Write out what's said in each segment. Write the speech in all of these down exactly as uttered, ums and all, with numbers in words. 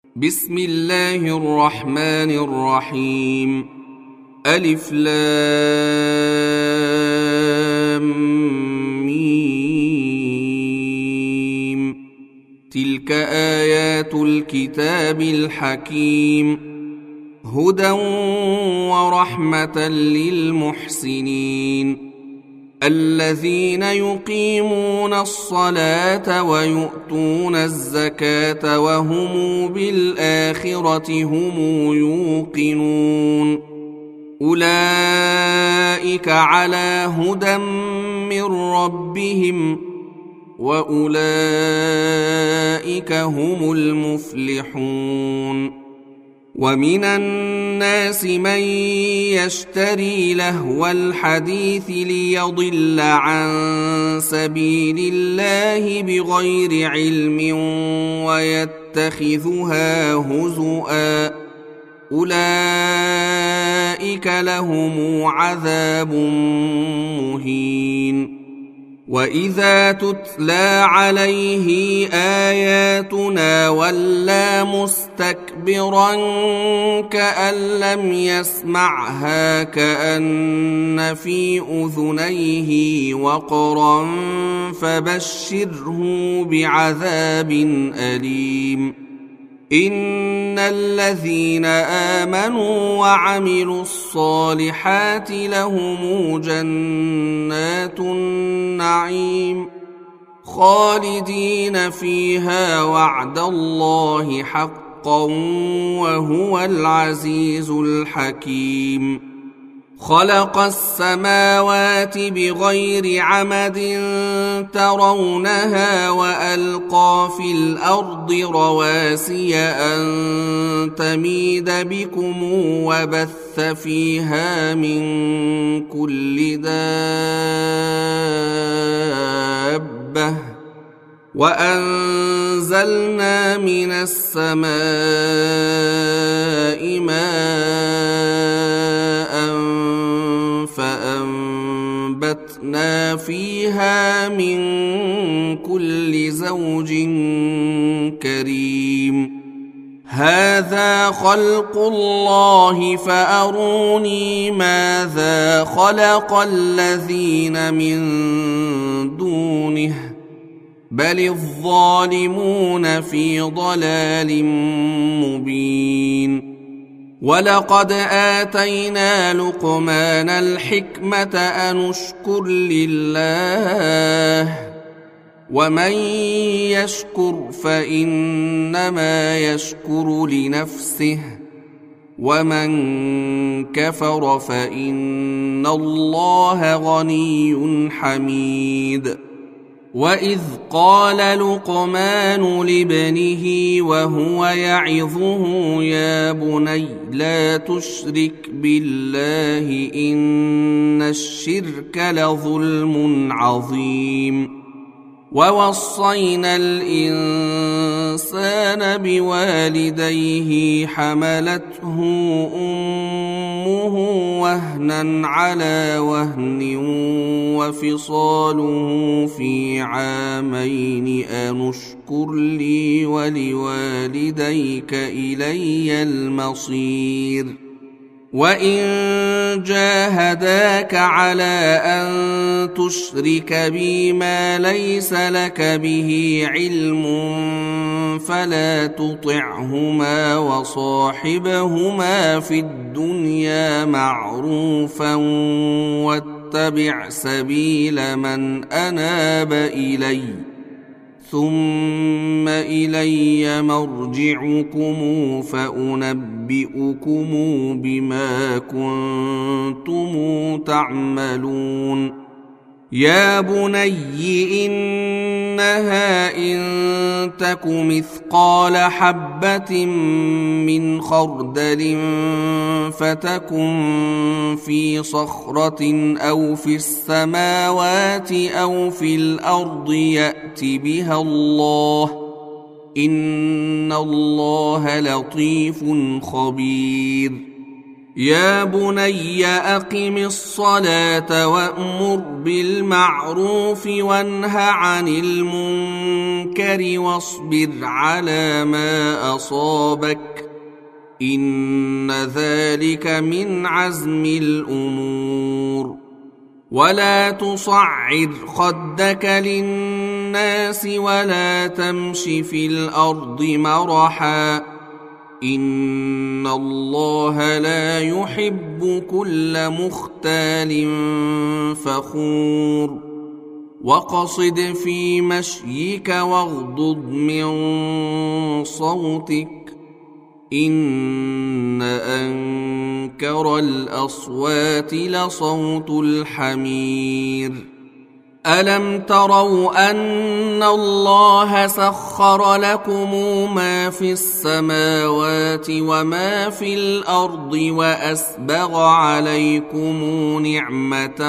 بسم الله الرحمن الرحيم. ألف لام ميم. تلك آيات الكتاب الحكيم، هدى ورحمة للمحسنين الذين يقيمون الصلاة ويؤتون الزكاة وهم بالآخرة هم يوقنون. أولئك على هدى من ربهم وأولئك هم المفلحون. ومن الناس من يشتري لهو الحديث ليضل عن سبيل الله بغير علم ويتخذها هزؤا، أولئك لهم عذاب مهين. وإذا تتلى عليه آياتنا ولى مستكبرا كأن لم يسمعها كأن في أذنيه وقرا فبشره بعذاب أليم. إن الذين آمنوا وعملوا الصالحات لهم جنات النعيم خالدين فيها وعد الله حقا وهو العزيز الحكيم. خلق السماوات بغير عمد ترونها وألقى في الأرض رواسي أن تميد بكم وبث فيها من كل دابة وأنزلنا من السماء ماء فأنبتنا فيها من كل زوج كريم. هذا خلق الله فأروني ماذا خلق الذين من دونه بل الظالمون في ضلال مبين. ولقد آتينا لقمان الحكمة أن اشكر لله ومن يشكر فإنما يشكر لنفسه ومن كفر فإن الله غني حميد. وإذ قال لقمان لابنه وهو يعظه يا بني لا تشرك بالله إن الشرك لظلم عظيم. ووصينا الإنسان بوالديه حملته أمه وهنا على وهن وفصاله في عامين أن اشكر لي ولوالديك إلي المصير. وإن جاهداك على أن تشرك بي ما ليس لك به علم فلا تطعهما وصاحبهما في الدنيا معروفا واتبع سبيل من أناب إلي ثم إلي مرجعكم فأنبئكم بما كنتم تعملون. يا بني إنها إن تك مثقال حبة من خردل فتكن في صخرة أو في السماوات أو في الأرض يأت بها الله إن الله لطيف خبير. يا بني أقم الصلاة وأمر بالمعروف وانه عن المنكر واصبر على ما أصابك إن ذلك من عزم الأمور ولا تصعر خدك للناس ولا تمش في الأرض مرحا إن الله لا يحب كل مختال فخور واقصد في مشيك واغضض من صوتك إن أنكر الأصوات لصوت الحمير ألم تروا أن الله سخر لكم ما في السماوات وما في الأرض وأسبغ عليكم نعمة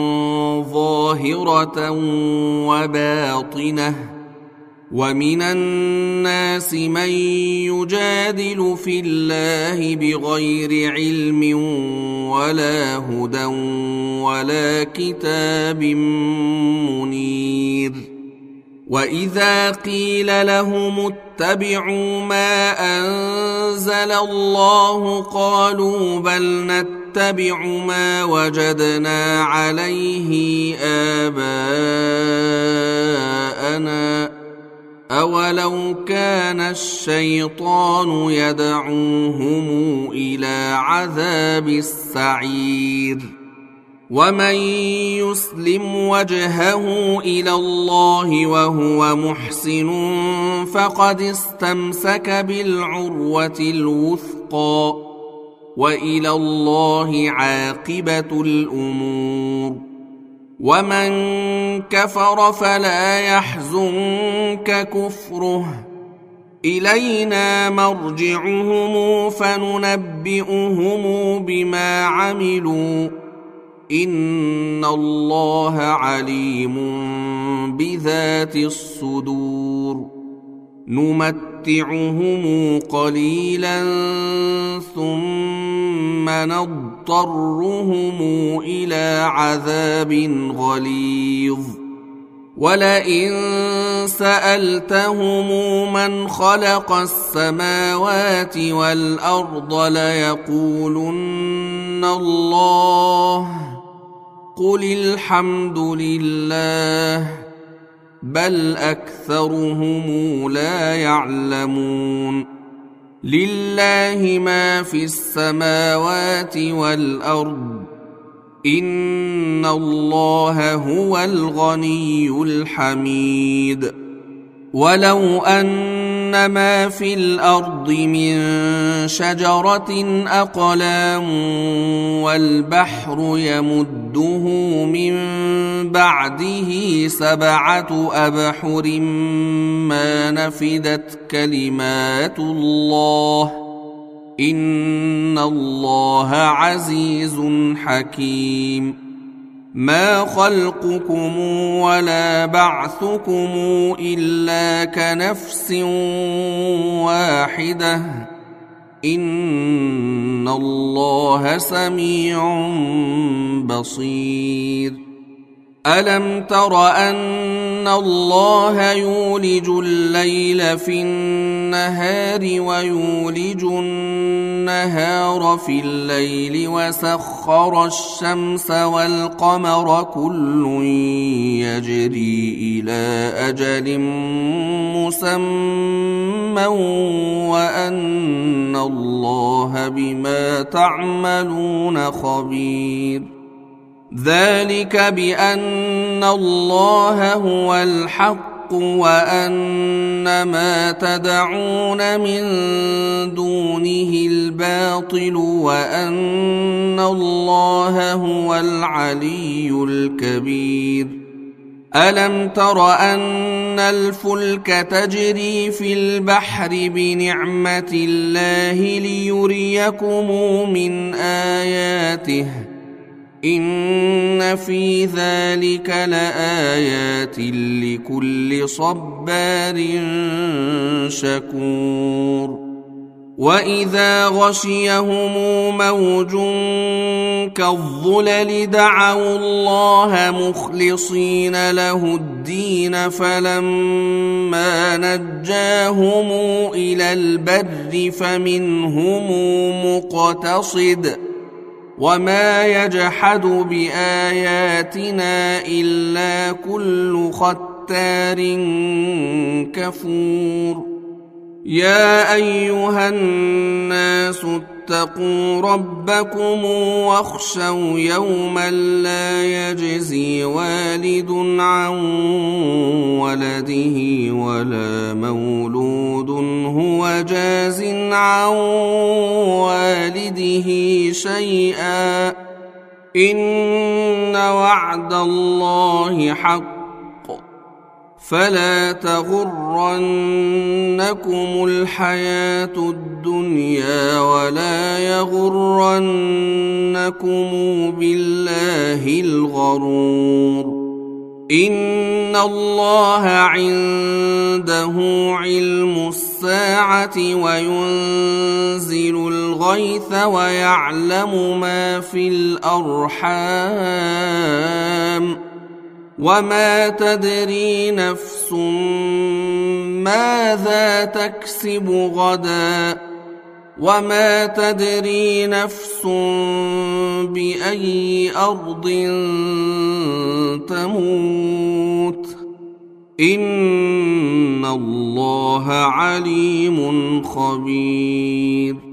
ظاهرة وباطنة ومن الناس من يجادل في الله بغير علم ولا هدى ولا كتاب منير وإذا قيل لهم اتبعوا ما أنزل الله قالوا بل نتبع ما وجدنا عليه آباءنا أولو كان الشيطان يدعوهم إلى عذاب السعير ومن يسلم وجهه إلى الله وهو محسن فقد استمسك بالعروة الوثقى وإلى الله عاقبة الأمور ومن كفر فلا يحزنك كفره إلينا مرجعهم فننبئهم بما عملوا إن الله عليم بذات الصدور نمتعهم قليلا ثم نضطرهم إلى عذاب غليظ ولئن سألتهم من خلق السماوات والأرض ليقولن الله قل الحمد لله بل أكثرهم لا يعلمون لله ما في السماوات والأرض إن الله هو الغني الحميد ولو أن ما في الأرض من شجرة أقلام والبحر يمده من بعده سبعة أبحر ما نفدت كلمات الله إن الله عزيز حكيم ما خلقكم ولا بعثكم إلا كنفس واحدة إن الله سميع بصير ألم تر أن الله يولج الليل في النهار ويولج النهار في الليل وسخر الشمس والقمر كل يجري إلى أجل مسمى وأن الله بما تعملون خبير ذلك بأن الله هو الحق وأن ما تدعون من دونه الباطل وأن الله هو العلي الكبير ألم تر أن الفلك تجري في البحر بنعمة الله ليريكم من آياته إن في ذلك لآيات لكل صبار شكور وإذا غشيهم موج كالظلل دعوا الله مخلصين له الدين فلما نجاهم إلى البر فمنهم مقتصد وما يجحد بآياتنا إلا كل ختار كفور. يا أيها الناس اتقوا ربكم واخشوا يوما لا يجزي والد عن ولده ولا مولود هو جاز عن والده شيئا إن وعد الله حق فلا تغرنكم الحياة الدنيا ولا يغرنكم بالله الغرور. إن الله عنده علم الساعة وينزل الغيث ويعلم ما في الأرحام وما تدري نفس ماذا تكسب غدا وما تدري نفس بأي أرض تموت إن الله عليم خبير.